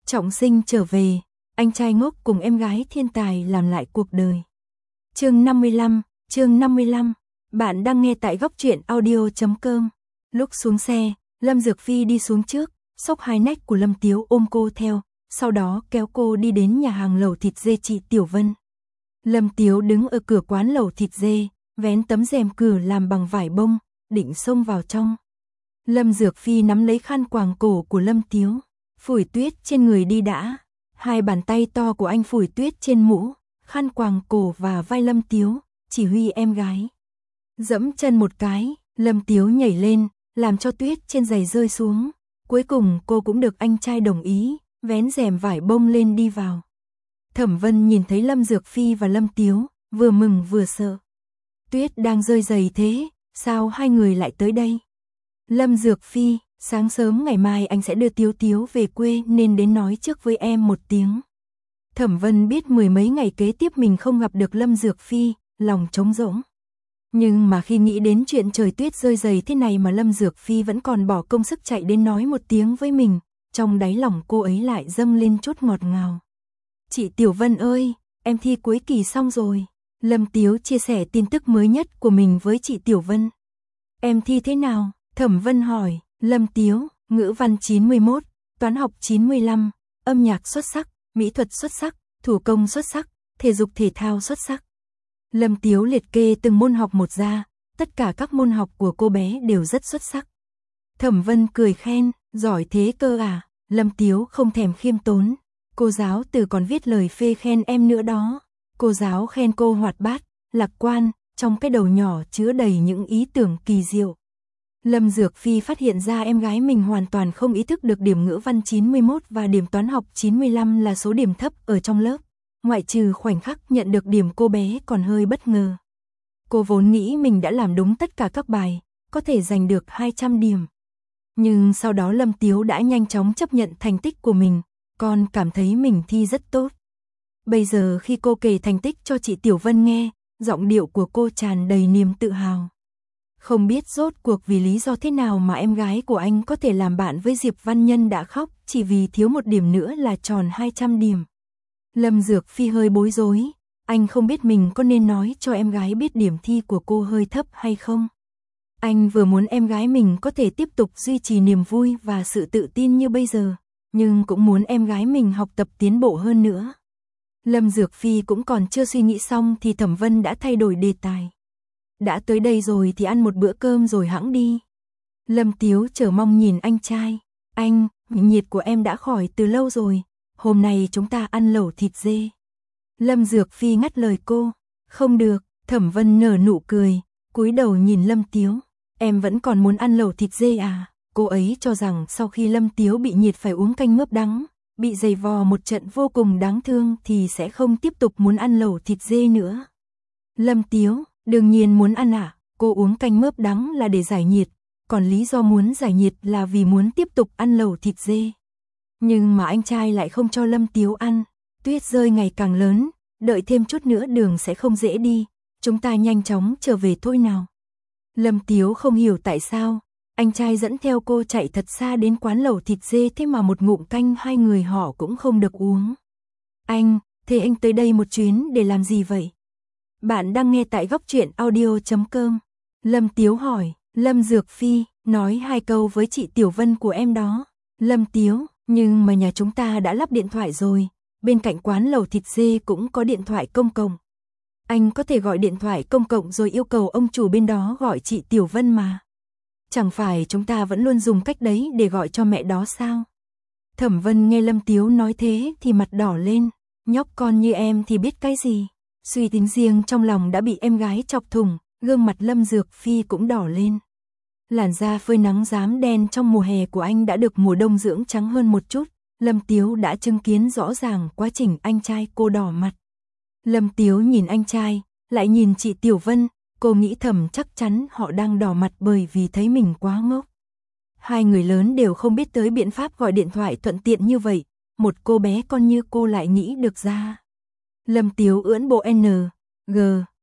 Trọng sinh trở về, anh trai ngốc cùng em gái thiên tài làm lại cuộc đời. Chương 55, bạn đang nghe tại góc truyện audio.com. Lúc xuống xe, Lâm Dược Phi đi xuống trước, xốc hai nách của Lâm Tiếu ôm cô theo, sau đó kéo cô đi đến nhà hàng lẩu thịt dê chị Tiểu Vân. Lâm Tiếu đứng ở cửa quán lẩu thịt dê, vén tấm rèm cửa làm bằng vải bông, định xông vào trong. Lâm Dược Phi nắm lấy khăn quàng cổ của Lâm Tiếu, phủi tuyết trên người đi đã. Hai bàn tay to của anh phủi tuyết trên mũ, khăn quàng cổ và vai Lâm Tiếu, chỉ huy em gái. Dẫm chân một cái, Lâm Tiếu nhảy lên, làm cho tuyết trên giày rơi xuống. Cuối cùng cô cũng được anh trai đồng ý, vén rèm vải bông lên đi vào. Thẩm Vân nhìn thấy Lâm Dược Phi và Lâm Tiếu, vừa mừng vừa sợ. Tuyết đang rơi dày thế, sao hai người lại tới đây? Lâm Dược Phi, sáng sớm ngày mai anh sẽ đưa Tiếu Tiếu về quê nên đến nói trước với em một tiếng. Thẩm Vân biết mười mấy ngày kế tiếp mình không gặp được Lâm Dược Phi, lòng trống rỗng. Nhưng mà khi nghĩ đến chuyện trời tuyết rơi dày thế này mà Lâm Dược Phi vẫn còn bỏ công sức chạy đến nói một tiếng với mình, trong đáy lòng cô ấy lại dâng lên chút ngọt ngào. Chị Tiểu Vân ơi, em thi cuối kỳ xong rồi. Lâm Tiếu chia sẻ tin tức mới nhất của mình với chị Tiểu Vân. Em thi thế nào? Thẩm Vân hỏi. Lâm Tiếu, ngữ văn 91, toán học 95, âm nhạc xuất sắc, mỹ thuật xuất sắc, thủ công xuất sắc, thể dục thể thao xuất sắc. Lâm Tiếu liệt kê từng môn học một ra, tất cả các môn học của cô bé đều rất xuất sắc. Thẩm Vân cười khen, giỏi thế cơ à? Lâm Tiếu không thèm khiêm tốn. Cô giáo từ còn viết lời phê khen em nữa đó. Cô giáo khen cô hoạt bát, lạc quan, trong cái đầu nhỏ chứa đầy những ý tưởng kỳ diệu. Lâm Dược Phi phát hiện ra em gái mình hoàn toàn không ý thức được điểm ngữ văn 91 và điểm toán học 95 là số điểm thấp ở trong lớp. Ngoại trừ khoảnh khắc nhận được điểm, cô bé còn hơi bất ngờ. Cô vốn nghĩ mình đã làm đúng tất cả các bài, có thể giành được 200 điểm. Nhưng sau đó Lâm Tiếu đã nhanh chóng chấp nhận thành tích của mình, còn cảm thấy mình thi rất tốt. Bây giờ khi cô kể thành tích cho chị Tiểu Vân nghe, giọng điệu của cô tràn đầy niềm tự hào. Không biết rốt cuộc vì lý do thế nào mà em gái của anh có thể làm bạn với Diệp Văn Nhân đã khóc chỉ vì thiếu một điểm nữa là tròn 200 điểm. Lâm Dược Phi hơi bối rối, anh không biết mình có nên nói cho em gái biết điểm thi của cô hơi thấp hay không. Anh vừa muốn em gái mình có thể tiếp tục duy trì niềm vui và sự tự tin như bây giờ, nhưng cũng muốn em gái mình học tập tiến bộ hơn nữa. Lâm Dược Phi cũng còn chưa suy nghĩ xong thì Thẩm Vân đã thay đổi đề tài. Đã tới đây rồi thì ăn một bữa cơm rồi hẵng đi. Lâm Tiếu chờ mong nhìn anh trai. Anh, nhiệt của em đã khỏi từ lâu rồi. Hôm nay chúng ta ăn lẩu thịt dê. Lâm Dược Phi ngắt lời cô. Không được, Thẩm Vân nở nụ cười, cúi đầu nhìn Lâm Tiếu. Em vẫn còn muốn ăn lẩu thịt dê à? Cô ấy cho rằng sau khi Lâm Tiếu bị nhiệt phải uống canh mướp đắng, bị giày vò một trận vô cùng đáng thương thì sẽ không tiếp tục muốn ăn lẩu thịt dê nữa. Lâm Tiếu, đương nhiên muốn ăn à? Cô uống canh mướp đắng là để giải nhiệt, còn lý do muốn giải nhiệt là vì muốn tiếp tục ăn lẩu thịt dê. Nhưng mà anh trai lại không cho Lâm Tiếu ăn. Tuyết rơi ngày càng lớn, đợi thêm chút nữa đường sẽ không dễ đi, chúng ta nhanh chóng trở về thôi nào. Lâm Tiếu không hiểu tại sao anh trai dẫn theo cô chạy thật xa đến quán lẩu thịt dê, thế mà một ngụm canh hai người họ cũng không được uống. Anh, thế anh tới đây một chuyến để làm gì vậy? Bạn đang nghe tại góc truyện audio.com. Lâm Tiếu hỏi. Lâm Dược Phi, nói hai câu với chị Tiểu Vân của em đó. Lâm Tiếu, nhưng mà nhà chúng ta đã lắp điện thoại rồi, bên cạnh quán lẩu thịt dê cũng có điện thoại công cộng. Anh có thể gọi điện thoại công cộng rồi yêu cầu ông chủ bên đó gọi chị Tiểu Vân mà. Chẳng phải chúng ta vẫn luôn dùng cách đấy để gọi cho mẹ đó sao? Thẩm Vân nghe Lâm Tiếu nói thế thì mặt đỏ lên. Nhóc con như em thì biết cái gì? Suy tính riêng trong lòng đã bị em gái chọc thủng, gương mặt Lâm Dược Phi cũng đỏ lên. Làn da phơi nắng rám đen trong mùa hè của anh đã được mùa đông dưỡng trắng hơn một chút. Lâm Tiếu đã chứng kiến rõ ràng quá trình anh trai cô đỏ mặt. Lâm Tiếu nhìn anh trai, lại nhìn chị Tiểu Vân, cô nghĩ thầm chắc chắn họ đang đỏ mặt bởi vì thấy mình quá ngốc. Hai người lớn đều không biết tới biện pháp gọi điện thoại thuận tiện như vậy, một cô bé con như cô lại nghĩ được ra. Lâm Tiếu ưỡn bộ N, G,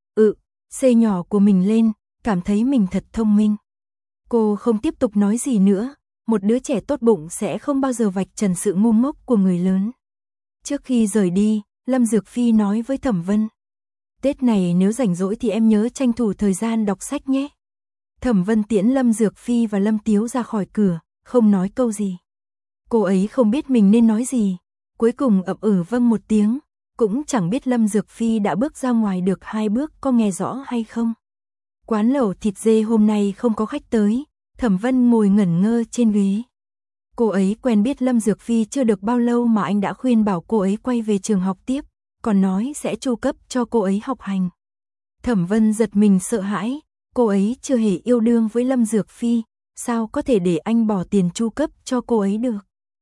C nhỏ của mình lên, cảm thấy mình thật thông minh. Cô không tiếp tục nói gì nữa, một đứa trẻ tốt bụng sẽ không bao giờ vạch trần sự ngu ngốc của người lớn. Trước khi rời đi, Lâm Dược Phi nói với Thẩm Vân. Tết này nếu rảnh rỗi thì em nhớ tranh thủ thời gian đọc sách nhé. Thẩm Vân tiễn Lâm Dược Phi và Lâm Tiếu ra khỏi cửa, không nói câu gì. Cô ấy không biết mình nên nói gì, cuối cùng ậm vâng một tiếng, cũng chẳng biết Lâm Dược Phi đã bước ra ngoài được 2 bước có nghe rõ hay không. Quán lẩu thịt dê hôm nay không có khách tới, Thẩm Vân ngồi ngẩn ngơ trên ghế. Cô ấy quen biết Lâm Dược Phi chưa được bao lâu mà anh đã khuyên bảo cô ấy quay về trường học tiếp, còn nói sẽ chu cấp cho cô ấy học hành. Thẩm Vân giật mình sợ hãi, cô ấy chưa hề yêu đương với Lâm Dược Phi, sao có thể để anh bỏ tiền chu cấp cho cô ấy được.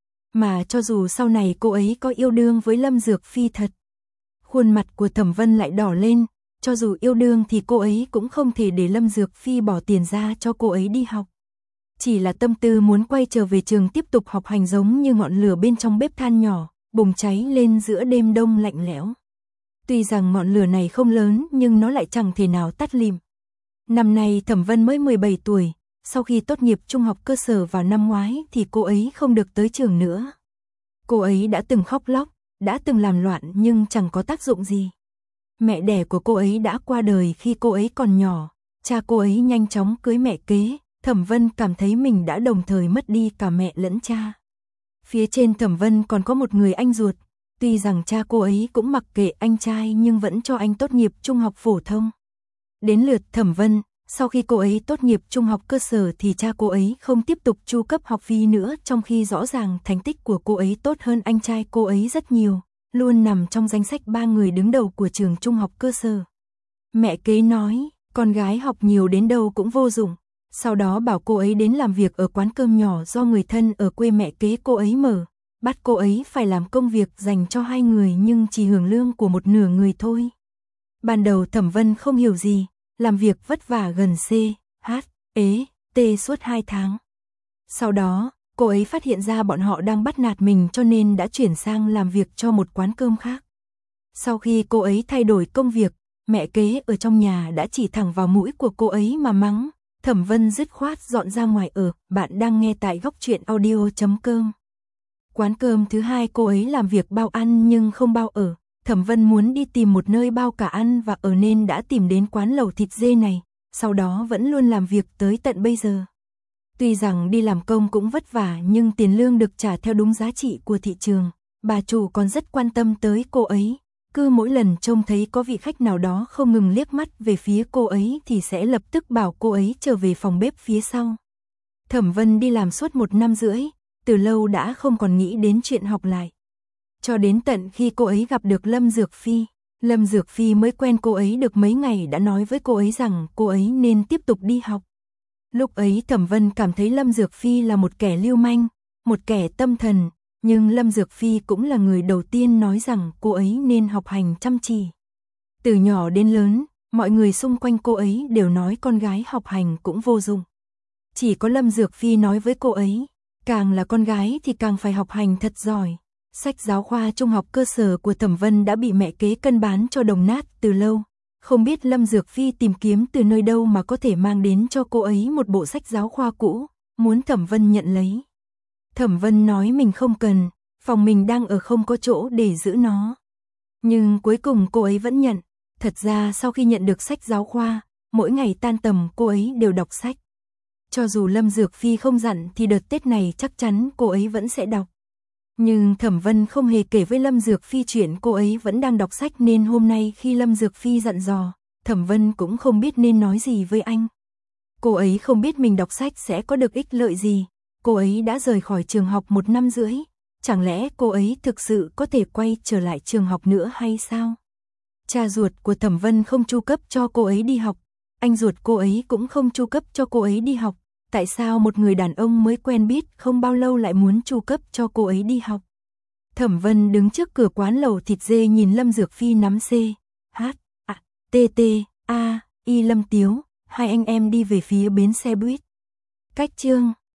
Mà cho dù sau này cô ấy có yêu đương với Lâm Dược Phi thật, khuôn mặt của Thẩm Vân lại đỏ lên, cho dù yêu đương thì cô ấy cũng không thể để Lâm Dược Phi bỏ tiền ra cho cô ấy đi học. Chỉ là tâm tư muốn quay trở về trường tiếp tục học hành giống như ngọn lửa bên trong bếp than nhỏ, bùng cháy lên giữa đêm đông lạnh lẽo. Tuy rằng ngọn lửa này không lớn nhưng nó lại chẳng thể nào tắt lịm. Năm nay Thẩm Vân mới 17 tuổi, sau khi tốt nghiệp trung học cơ sở vào năm ngoái thì cô ấy không được tới trường nữa. Cô ấy đã từng khóc lóc, đã từng làm loạn nhưng chẳng có tác dụng gì. Mẹ đẻ của cô ấy đã qua đời khi cô ấy còn nhỏ, cha cô ấy nhanh chóng cưới mẹ kế, Thẩm Vân cảm thấy mình đã đồng thời mất đi cả mẹ lẫn cha. Phía trên Thẩm Vân còn có một người anh ruột, tuy rằng cha cô ấy cũng mặc kệ anh trai nhưng vẫn cho anh tốt nghiệp trung học phổ thông. Đến lượt Thẩm Vân, sau khi cô ấy tốt nghiệp trung học cơ sở thì cha cô ấy không tiếp tục chu cấp học phí nữa, trong khi rõ ràng thành tích của cô ấy tốt hơn anh trai cô ấy rất nhiều, luôn nằm trong danh sách 3 người đứng đầu của trường trung học cơ sở. Mẹ kế nói, con gái học nhiều đến đâu cũng vô dụng, sau đó bảo cô ấy đến làm việc ở quán cơm nhỏ do người thân ở quê mẹ kế cô ấy mở, bắt cô ấy phải làm công việc dành cho 2 người nhưng chỉ hưởng lương của một nửa người thôi. Ban đầu Thẩm Vân không hiểu gì, làm việc vất vả gần C, H, E, T suốt 2 tháng. Sau đó, cô ấy phát hiện ra bọn họ đang bắt nạt mình cho nên đã chuyển sang làm việc cho một quán cơm khác. Sau khi cô ấy thay đổi công việc, mẹ kế ở trong nhà đã chỉ thẳng vào mũi của cô ấy mà mắng. Thẩm Vân dứt khoát dọn ra ngoài ở. Bạn đang nghe tại góc truyện audio.com. Quán cơm thứ 2 cô ấy làm việc bao ăn nhưng không bao ở. Thẩm Vân muốn đi tìm một nơi bao cả ăn và ở nên đã tìm đến quán lẩu thịt dê này, sau đó vẫn luôn làm việc tới tận bây giờ. Tuy rằng đi làm công cũng vất vả nhưng tiền lương được trả theo đúng giá trị của thị trường. Bà chủ còn rất quan tâm tới cô ấy, cứ mỗi lần trông thấy có vị khách nào đó không ngừng liếc mắt về phía cô ấy thì sẽ lập tức bảo cô ấy trở về phòng bếp phía sau. Thẩm Vân đi làm suốt 1 năm rưỡi, từ lâu đã không còn nghĩ đến chuyện học lại. Cho đến tận khi cô ấy gặp được Lâm Dược Phi, Lâm Dược Phi mới quen cô ấy được mấy ngày đã nói với cô ấy rằng cô ấy nên tiếp tục đi học. Lúc ấy Thẩm Vân cảm thấy Lâm Dược Phi là một kẻ lưu manh, một kẻ tâm thần, nhưng Lâm Dược Phi cũng là người đầu tiên nói rằng cô ấy nên học hành chăm chỉ. Từ nhỏ đến lớn, mọi người xung quanh cô ấy đều nói con gái học hành cũng vô dụng. Chỉ có Lâm Dược Phi nói với cô ấy, càng là con gái thì càng phải học hành thật giỏi. Sách giáo khoa trung học cơ sở của Thẩm Vân đã bị mẹ kế cân bán cho đồng nát từ lâu. Không biết Lâm Dược Phi tìm kiếm từ nơi đâu mà có thể mang đến cho cô ấy một bộ sách giáo khoa cũ, muốn Thẩm Vân nhận lấy. Thẩm Vân nói mình không cần, phòng mình đang ở không có chỗ để giữ nó. Nhưng cuối cùng cô ấy vẫn nhận. Thật ra sau khi nhận được sách giáo khoa, mỗi ngày tan tầm cô ấy đều đọc sách. Cho dù Lâm Dược Phi không dặn thì đợt Tết này chắc chắn cô ấy vẫn sẽ đọc. Nhưng Thẩm Vân không hề kể với Lâm Dược Phi chuyện cô ấy vẫn đang đọc sách nên hôm nay khi Lâm Dược Phi dặn dò, Thẩm Vân cũng không biết nên nói gì với anh. Cô ấy không biết mình đọc sách sẽ có được ích lợi gì. Cô ấy đã rời khỏi trường học 1 năm rưỡi. Chẳng lẽ cô ấy thực sự có thể quay trở lại trường học nữa hay sao? Cha ruột của Thẩm Vân không chu cấp cho cô ấy đi học. Anh ruột cô ấy cũng không chu cấp cho cô ấy đi học. Tại sao một người đàn ông mới quen biết không bao lâu lại muốn chu cấp cho cô ấy đi học? Thẩm Vân đứng trước cửa quán lẩu thịt dê nhìn Lâm Dược Phi nắm C, H, A, T, T, A, I Lâm Tiếu, 2 anh em đi về phía bến xe buýt. Cách chương